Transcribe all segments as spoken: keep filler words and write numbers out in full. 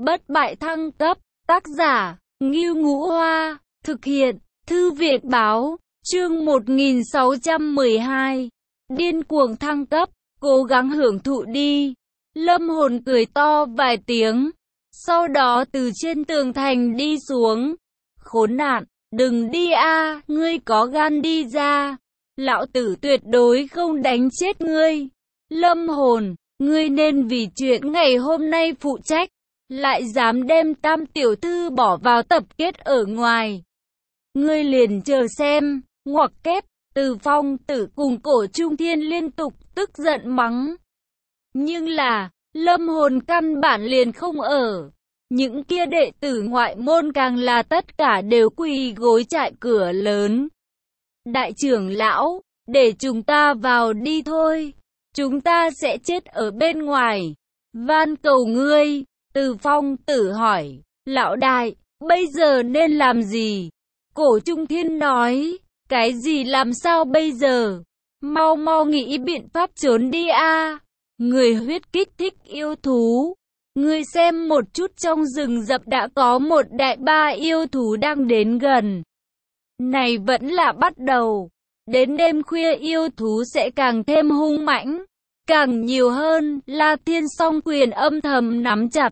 Bất bại thăng cấp, tác giả, Ngưu Ngũ Hoa, thực hiện, Thư viện báo, chương một nghìn sáu trăm mười hai. Điên cuồng thăng cấp, cố gắng hưởng thụ đi. Lâm Hồn cười to vài tiếng, sau đó từ trên tường thành đi xuống. Khốn nạn, đừng đi a, ngươi có gan đi ra. Lão tử tuyệt đối không đánh chết ngươi. Lâm Hồn, ngươi nên vì chuyện ngày hôm nay phụ trách, lại dám đem Tam tiểu thư bỏ vào tập kết ở ngoài. Ngươi liền chờ xem, ngoặc kép. Từ Phong Tử cùng Cổ Trung Thiên liên tục tức giận mắng. Nhưng là, Lâm Hồn căn bản liền không ở. Những kia đệ tử ngoại môn càng là tất cả đều quỳ gối trại cửa lớn. Đại trưởng lão, để chúng ta vào đi thôi. Chúng ta sẽ chết ở bên ngoài. Van cầu ngươi. Từ Phong Tử hỏi, lão đại, bây giờ nên làm gì? Cổ Trung Thiên nói, cái gì làm sao bây giờ? Mau mau nghĩ biện pháp trốn đi a. Người huyết kích thích yêu thú. Ngươi xem một chút, trong rừng rậm đã có một đại ba yêu thú đang đến gần. Này vẫn là bắt đầu. Đến đêm khuya yêu thú sẽ càng thêm hung mãnh, càng nhiều hơn. La Thiên song quyền âm thầm nắm chặt.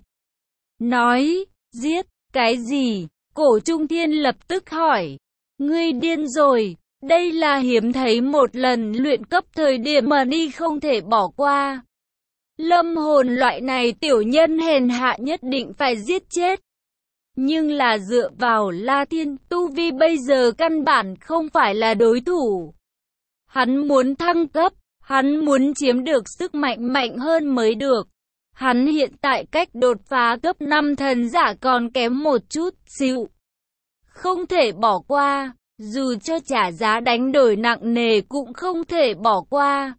Nói, giết, cái gì? Cổ Trung Thiên lập tức hỏi. Ngươi điên rồi, đây là hiếm thấy một lần luyện cấp thời điểm mà đi không thể bỏ qua. Lâm Hồn loại này tiểu nhân hèn hạ nhất định phải giết chết. Nhưng là dựa vào La Thiên, tu vi bây giờ căn bản không phải là đối thủ. Hắn muốn thăng cấp, hắn muốn chiếm được sức mạnh mạnh hơn mới được. Hắn hiện tại cách đột phá cấp năm thần giả còn kém một chút xíu. Không thể bỏ qua, dù cho trả giá đánh đổi nặng nề cũng không thể bỏ qua.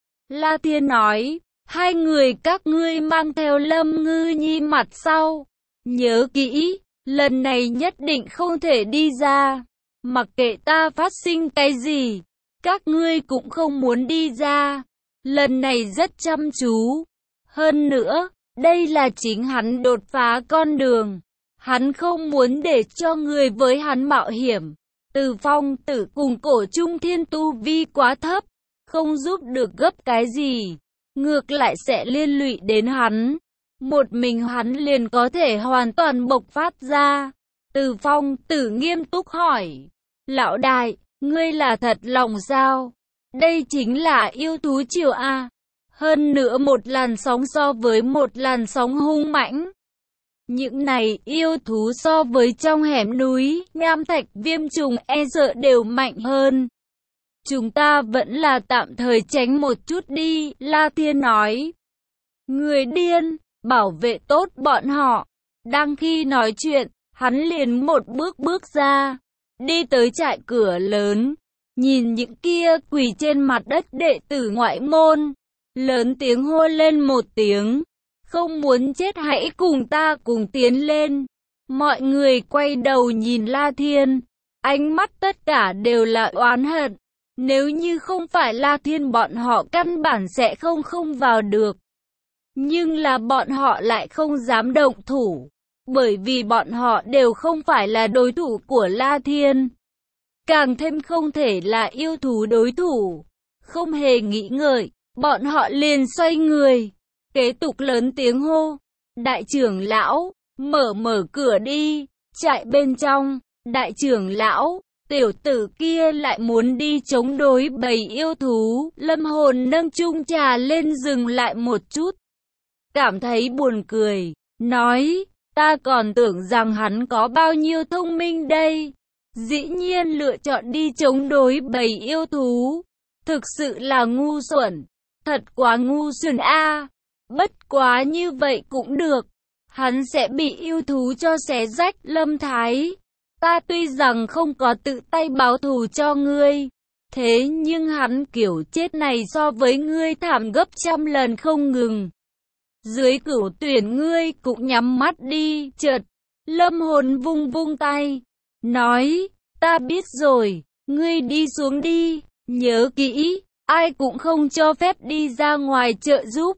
La Thiên nói, hai người các ngươi mang theo Lâm Ngư Nhi mặt sau. Nhớ kỹ, lần này nhất định không thể đi ra. Mặc kệ ta phát sinh cái gì, các ngươi cũng không muốn đi ra. Lần này rất chăm chú. Hơn nữa, đây là chính hắn đột phá con đường. Hắn không muốn để cho người với hắn mạo hiểm. Từ Phong Tử cùng Cổ Trung Thiên tu vi quá thấp, không giúp được gấp cái gì. Ngược lại sẽ liên lụy đến hắn. Một mình hắn liền có thể hoàn toàn bộc phát ra. Từ Phong Tử nghiêm túc hỏi. Lão đại, ngươi là thật lòng sao? Đây chính là yêu thú triều A. Hơn nữa một làn sóng so với một làn sóng hung mãnh. Những này yêu thú so với trong hẻm núi, nham thạch viêm trùng e sợ đều mạnh hơn. Chúng ta vẫn là tạm thời tránh một chút đi, La Thiên nói. Người điên, bảo vệ tốt bọn họ. Đang khi nói chuyện, hắn liền một bước bước ra, đi tới trại cửa lớn. Nhìn những kia quỳ trên mặt đất đệ tử ngoại môn, lớn tiếng hô lên một tiếng. Không muốn chết hãy cùng ta cùng tiến lên. Mọi người quay đầu nhìn La Thiên. Ánh mắt tất cả đều là oán hận. Nếu như không phải La Thiên bọn họ căn bản sẽ không không vào được. Nhưng là bọn họ lại không dám động thủ. Bởi vì bọn họ đều không phải là đối thủ của La Thiên. Càng thêm không thể là yêu thú đối thủ. Không hề nghĩ ngợi, bọn họ liền xoay người. Kế tục lớn tiếng hô. Đại trưởng lão, mở mở cửa đi. Chạy bên trong, đại trưởng lão, tiểu tử kia lại muốn đi chống đối bầy yêu thú. Lâm Hồn nâng chung trà lên dừng lại một chút. Cảm thấy buồn cười, nói, ta còn tưởng rằng hắn có bao nhiêu thông minh đây. Dĩ nhiên lựa chọn đi chống đối bầy yêu thú. Thực sự là ngu xuẩn. Thật quá ngu xuẩn a. Bất quá như vậy cũng được. Hắn sẽ bị yêu thú cho xé rách. Lâm Thái, ta tuy rằng không có tự tay báo thù cho ngươi, thế nhưng hắn kiểu chết này so với ngươi thảm gấp trăm lần không ngừng. Dưới cửu tuyển ngươi cũng nhắm mắt đi. Chợt, Lâm Hồn vung vung tay, nói, ta biết rồi, ngươi đi xuống đi. Nhớ kỹ, ai cũng không cho phép đi ra ngoài trợ giúp.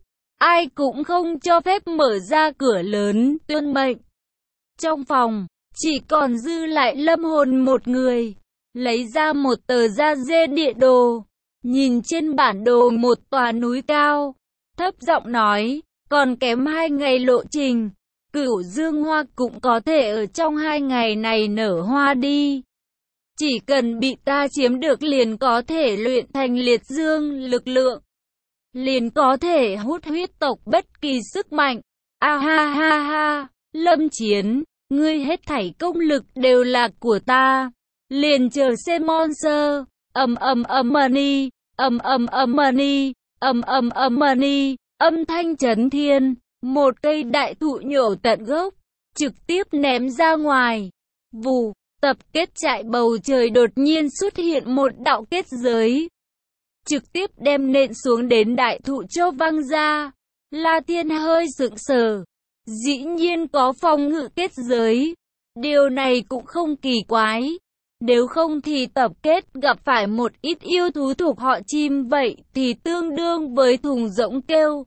ai cũng không cho phép mở ra cửa lớn, tuân mệnh. Trong phòng, chỉ còn dư lại Lâm Hồn một người, lấy ra một tờ da dê địa đồ, nhìn trên bản đồ một tòa núi cao, thấp giọng nói, còn kém hai ngày lộ trình, Cửu Dương Hoa cũng có thể ở trong hai ngày này nở hoa đi. Chỉ cần bị ta chiếm được liền có thể luyện thành liệt dương lực lượng, liền có thể hút huyết tộc bất kỳ sức mạnh. A ha ha ha, Lâm Chiến, ngươi hết thảy công lực đều là của ta, liền chờ xem monster. Ầm ầm ầm money, ầm ầm ầm money, ầm ầm ầm money, âm thanh chấn thiên, một cây đại thụ nhổ tận gốc, trực tiếp ném ra ngoài. Vù, tập kết trại bầu trời đột nhiên xuất hiện một đạo kết giới, trực tiếp đem nện xuống đến đại thụ cho văng ra. La Thiên hơi sững sờ, dĩ nhiên có phòng ngự kết giới, điều này cũng không kỳ quái. Nếu không thì tập kết gặp phải một ít yêu thú thuộc họ chim vậy thì tương đương với thùng rỗng kêu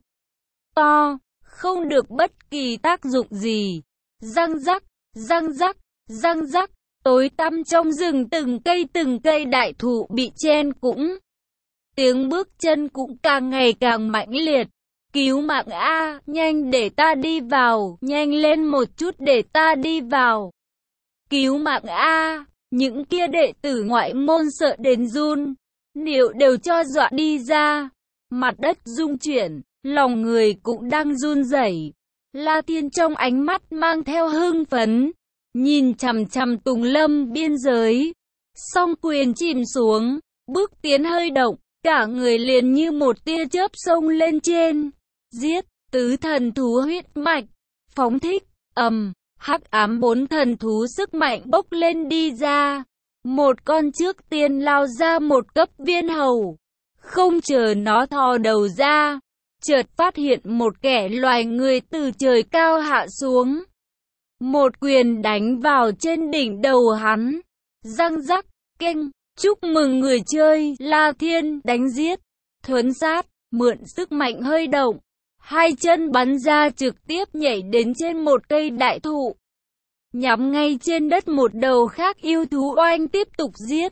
to, không được bất kỳ tác dụng gì. Răng rắc, răng rắc, răng rắc, tối tăm trong rừng từng cây từng cây đại thụ bị chen cũng. Tiếng bước chân cũng càng ngày càng mãnh liệt. Cứu mạng a, nhanh để ta đi vào, nhanh lên một chút để ta đi vào. Cứu mạng a, những kia đệ tử ngoại môn sợ đến run, liệu đều cho dọa đi ra. Mặt đất rung chuyển, lòng người cũng đang run rẩy. La Thiên trong ánh mắt mang theo hưng phấn, nhìn chằm chằm Tùng Lâm biên giới. Song quyền chìm xuống, bước tiến hơi động, cả người liền như một tia chớp xông lên trên. Giết, tứ thần thú huyết mạch, phóng thích, ầm, hắc ám bốn thần thú sức mạnh bốc lên đi ra. Một con trước tiên lao ra một cấp viên hầu, không chờ nó thò đầu ra, chợt phát hiện một kẻ loài người từ trời cao hạ xuống. Một quyền đánh vào trên đỉnh đầu hắn, răng rắc, keng, chúc mừng người chơi, La Thiên, đánh giết, thuấn sát, mượn sức mạnh hơi động. Hai chân bắn ra trực tiếp nhảy đến trên một cây đại thụ, nhắm ngay trên đất một đầu khác yêu thú oanh tiếp tục giết.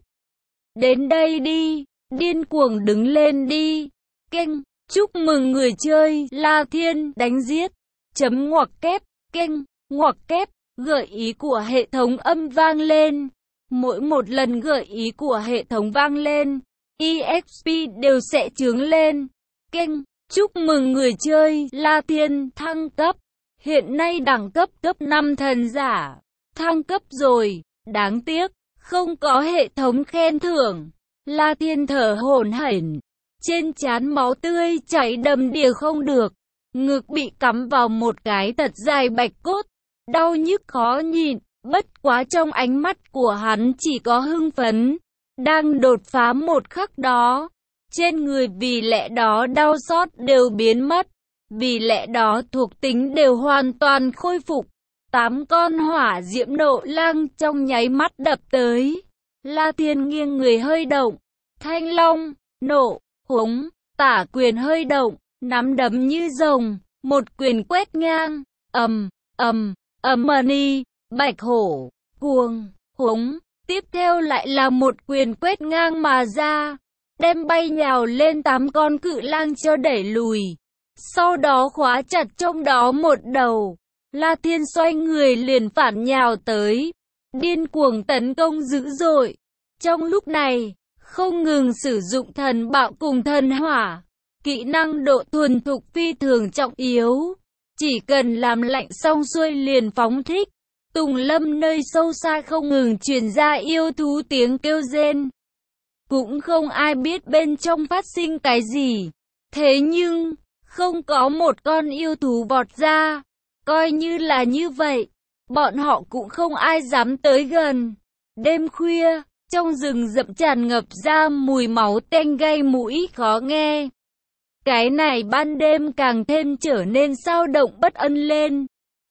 Đến đây đi, điên cuồng đứng lên đi. Keng, chúc mừng người chơi, La Thiên, đánh giết. Chấm ngoặc kép, keng, ngoặc kép, gợi ý của hệ thống âm vang lên. Mỗi một lần gợi ý của hệ thống vang lên, e ích pê đều sẽ chướng lên. Keng, chúc mừng người chơi, La Thiên, thăng cấp. Hiện nay đẳng cấp cấp năm thần giả. Thăng cấp rồi, đáng tiếc, không có hệ thống khen thưởng. La Thiên thở hổn hển, trên trán máu tươi chảy đầm đìa không được. Ngực bị cắm vào một cái thật dài bạch cốt, đau nhức khó nhịn. Bất quá trong ánh mắt của hắn chỉ có hưng phấn. Đang đột phá một khắc đó, trên người vì lẽ đó đau xót đều biến mất, vì lẽ đó thuộc tính đều hoàn toàn khôi phục. Tám con hỏa diễm nộ lang trong nháy mắt đập tới. La Thiên nghiêng người hơi động, thanh long, nộ, húng, tả quyền hơi động, nắm đấm như rồng, một quyền quét ngang, ầm, ầm, ầm money, bạch hổ, cuồng, húng, tiếp theo lại là một quyền quét ngang mà ra, đem bay nhào lên tám con cự lang cho đẩy lùi, sau đó khóa chặt trong đó một đầu. La Thiên xoay người liền phản nhào tới, điên cuồng tấn công dữ dội. Trong lúc này, không ngừng sử dụng thần bạo cùng thần hỏa, kỹ năng độ thuần thục phi thường trọng yếu. Chỉ cần làm lạnh xong xuôi liền phóng thích. Tùng Lâm nơi sâu xa không ngừng truyền ra yêu thú tiếng kêu rên. Cũng không ai biết bên trong phát sinh cái gì. Thế nhưng, không có một con yêu thú vọt ra. Coi như là như vậy, bọn họ cũng không ai dám tới gần. Đêm khuya, trong rừng rậm tràn ngập ra mùi máu tanh gây mũi khó nghe. Cái này ban đêm càng thêm trở nên sao động bất an lên.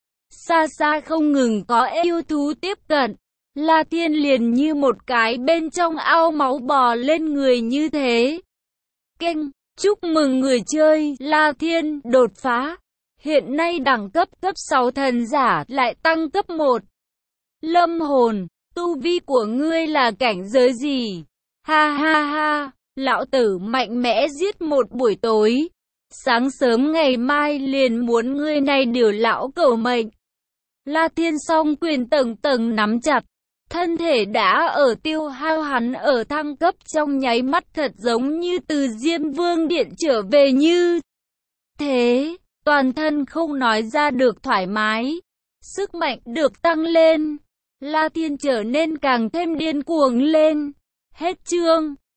Xa xa không ngừng có yêu thú tiếp cận. La Thiên liền như một cái bên trong ao máu bò lên người như thế. Keng, Chúc mừng người chơi La Thiên đột phá. Hiện nay đẳng cấp cấp sáu thần giả lại tăng cấp một. Lâm hồn, tu vi của ngươi là cảnh giới gì? Ha ha ha, lão tử mạnh mẽ giết một buổi tối. Sáng sớm ngày mai liền muốn ngươi này điều lão cẩu mệnh. La Thiên song quyền tầng tầng nắm chặt. Thân thể đã ở tiêu hao, hắn ở thăng cấp trong nháy mắt thật giống như từ Diêm Vương Điện trở về như thế. Toàn thân không nói ra được thoải mái. Sức mạnh được tăng lên. La Thiên trở nên càng thêm điên cuồng lên. Hết chương.